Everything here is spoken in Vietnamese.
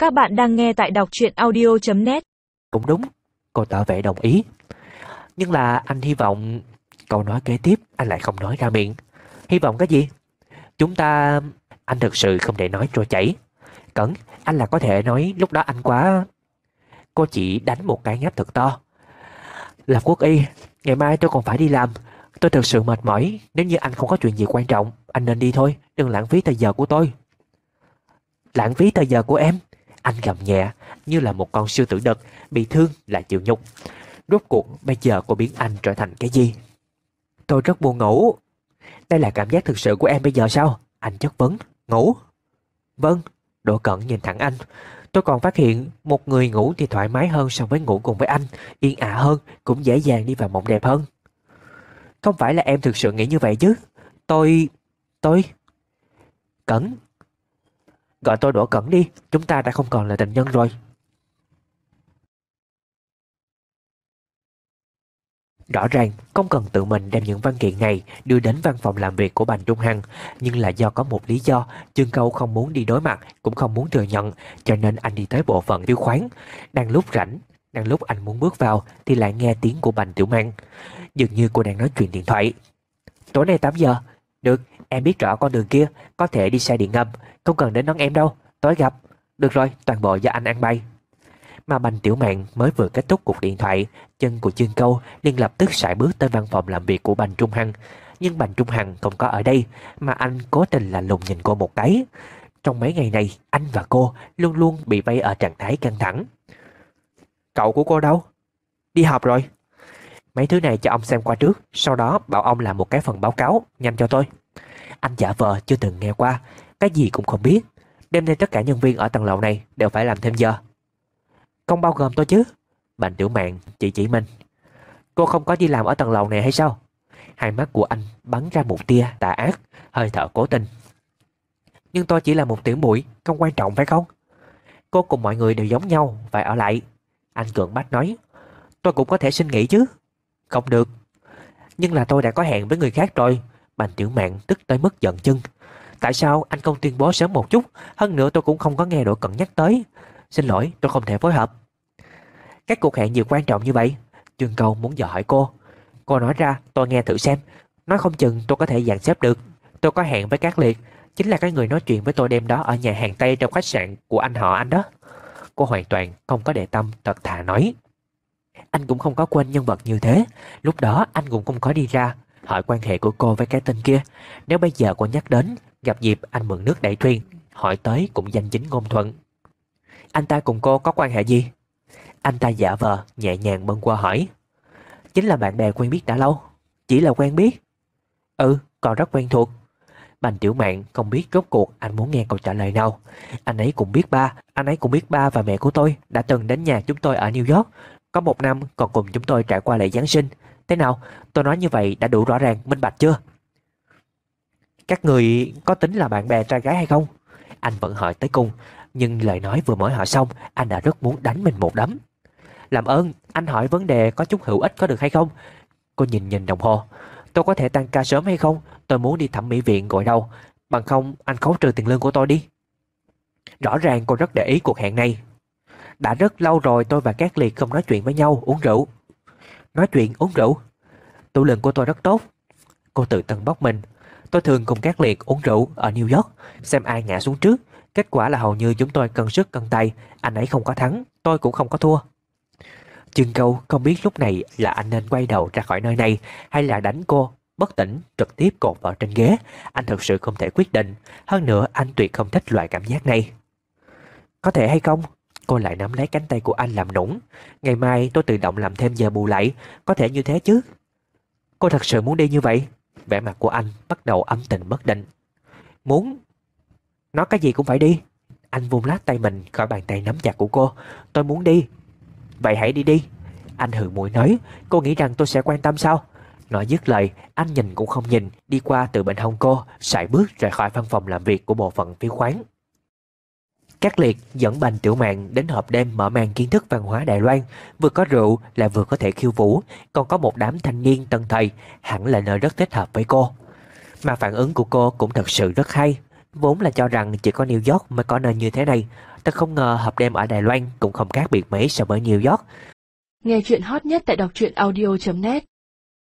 Các bạn đang nghe tại đọc truyện audio.net. Cũng đúng, cô tỏ vẻ đồng ý. Nhưng là anh hy vọng... Câu nói kế tiếp anh lại không nói ra miệng. Hy vọng cái gì? Chúng ta... Anh thực sự không thể nói trôi chảy. Cẩn, anh là có thể nói lúc đó anh quá... Cô chỉ đánh một cái ngáp thật to. Làm quốc y, ngày mai tôi còn phải đi làm. Tôi thực sự mệt mỏi. Nếu như anh không có chuyện gì quan trọng, anh nên đi thôi, đừng lãng phí thời giờ của tôi. Lãng phí thời giờ của em? Anh gầm nhẹ như là một con sư tử đực bị thương lại chịu nhục. Rốt cuộc bây giờ cô biến anh trở thành cái gì? Tôi rất buồn ngủ. Đây là cảm giác thực sự của em bây giờ sao? Anh chất vấn. Ngủ? Vâng. Đỗ Cẩn nhìn thẳng anh. Tôi còn phát hiện một người ngủ thì thoải mái hơn so với ngủ cùng với anh. Yên ả hơn, cũng dễ dàng đi vào mộng đẹp hơn. Không phải là em thực sự nghĩ như vậy chứ? Tôi... Cẩn. Gọi tôi Đỗ Cẩn đi, chúng ta đã không còn là tình nhân rồi. Rõ ràng không cần tự mình đem những văn kiện này đưa đến văn phòng làm việc của Bành Trung Hằng, nhưng là do có một lý do, Chương Câu không muốn đi đối mặt, cũng không muốn thừa nhận, cho nên anh đi tới bộ phận tiêu khoán. Đang lúc rảnh, đang lúc anh muốn bước vào thì lại nghe tiếng của Bành Tiểu Mang. Dường như cô đang nói chuyện điện thoại. Tối nay 8 giờ. Được, em biết rõ con đường kia, có thể đi xe điện ngầm, không cần đến đón em đâu, tối gặp. Được rồi, toàn bộ do anh ăn bay. Mà Bành Tiểu Mạn mới vừa kết thúc cuộc điện thoại, chân của Chương Câu liền lập tức sải bước tới văn phòng làm việc của Bành Trung Hằng. Nhưng Bành Trung Hằng không có ở đây, mà anh cố tình lạnh lùng nhìn cô một cái. Trong mấy ngày này, anh và cô luôn luôn bị vây ở trạng thái căng thẳng. Cậu của cô đâu? Đi họp rồi. Mấy thứ này cho ông xem qua trước, sau đó bảo ông làm một cái phần báo cáo, nhanh cho tôi. Anh giả vờ chưa từng nghe qua, cái gì cũng không biết. Đêm nay tất cả nhân viên ở tầng lầu này đều phải làm thêm giờ. Không bao gồm tôi chứ? Bành Tiểu Mạn chỉ mình. Cô không có đi làm ở tầng lầu này hay sao? Hai mắt của anh bắn ra một tia tà ác, hơi thở cố tình. Nhưng tôi chỉ là một tiểu muội, không quan trọng phải không? Cô cùng mọi người đều giống nhau, phải ở lại. Anh cưỡng bách nói. Tôi cũng có thể xin nghỉ chứ? Không được. Nhưng là tôi đã có hẹn với người khác rồi. Bành Tiểu Mạn tức tới mức giận chân. Tại sao anh không tuyên bố sớm một chút? Hơn nữa tôi cũng không có nghe Đỗ Cẩn nhắc tới. Xin lỗi, tôi không thể phối hợp. Các cuộc hẹn gì quan trọng như vậy? Chương Câu muốn dò hỏi cô. Cô nói ra, tôi nghe thử xem. Nói không chừng tôi có thể dàn xếp được. Tôi có hẹn với Cát Liệt, chính là cái người nói chuyện với tôi đêm đó ở nhà hàng Tây trong khách sạn của anh họ anh đó. Cô hoàn toàn không có để tâm, thật thà nói. Anh cũng không có quên nhân vật như thế. Lúc đó anh cũng không có đi ra hỏi quan hệ của cô với cái tên kia. Nếu bây giờ cô nhắc đến, gặp dịp anh mượn nước đẩy thuyền, hỏi tới cũng danh chính ngôn thuận. Anh ta cùng cô có quan hệ gì? Anh ta giả vờ nhẹ nhàng bâng qua hỏi. Chính là bạn bè quen biết đã lâu. Chỉ là quen biết? Ừ, còn rất quen thuộc. Bành Tiểu Mạn không biết rốt cuộc anh muốn nghe câu trả lời nào. Anh ấy cũng biết ba và mẹ của tôi đã từng đến nhà chúng tôi ở New York. Có một năm còn cùng chúng tôi trải qua lễ Giáng sinh. Thế nào, tôi nói như vậy đã đủ rõ ràng, minh bạch chưa? Các người có tính là bạn bè trai gái hay không? Anh vẫn hỏi tới cùng. Nhưng lời nói vừa mới hỏi xong, anh đã rất muốn đánh mình một đấm. Làm ơn, anh hỏi vấn đề có chút hữu ích có được hay không? Cô nhìn đồng hồ. Tôi có thể tăng ca sớm hay không? Tôi muốn đi thẩm mỹ viện gọi đâu. Bằng không, anh khấu trừ tiền lương của tôi đi. Rõ ràng cô rất để ý cuộc hẹn này. Đã rất lâu rồi tôi và Cát Liệt không nói chuyện với nhau, uống rượu. Nói chuyện, uống rượu? Tủ lượng của tôi rất tốt. Cô tự tân bóc mình. Tôi thường cùng Cát Liệt uống rượu ở New York, xem ai ngã xuống trước. Kết quả là hầu như chúng tôi cân sức cân tay. Anh ấy không có thắng, tôi cũng không có thua. Chương Câu không biết lúc này là anh nên quay đầu ra khỏi nơi này hay là đánh cô bất tỉnh trực tiếp cột vào trên ghế. Anh thực sự không thể quyết định. Hơn nữa anh tuyệt không thích loại cảm giác này. Có thể hay không? Cô lại nắm lấy cánh tay của anh làm nũng. Ngày mai tôi tự động làm thêm giờ bù lại. Có thể như thế chứ? Cô thật sự muốn đi như vậy? Vẻ mặt của anh bắt đầu âm tình bất định. Muốn? Nói cái gì cũng phải đi. Anh vung lát tay mình khỏi bàn tay nắm chặt của cô. Tôi muốn đi. Vậy hãy đi đi. Anh hừ mũi nói. Cô nghĩ rằng tôi sẽ quan tâm sao? Nói dứt lời, anh nhìn cũng không nhìn, đi qua từ bên hông cô, sải bước rời khỏi văn phòng làm việc của bộ phận phiếu khoán. Cát Liệt dẫn Bành Tiểu Mạn đến họp đêm mở màn kiến thức văn hóa Đài Loan, vừa có rượu lại vừa có thể khiêu vũ, còn có một đám thanh niên tân thầy, hẳn là nơi rất thích hợp với cô. Mà phản ứng của cô cũng thật sự rất hay. Vốn là cho rằng chỉ có New York mới có nơi như thế này, Ta không ngờ hộp đêm ở Đài Loan cũng không khác biệt mấy so với New York. Nghe chuyện hot nhất tại đọc truyện audio.net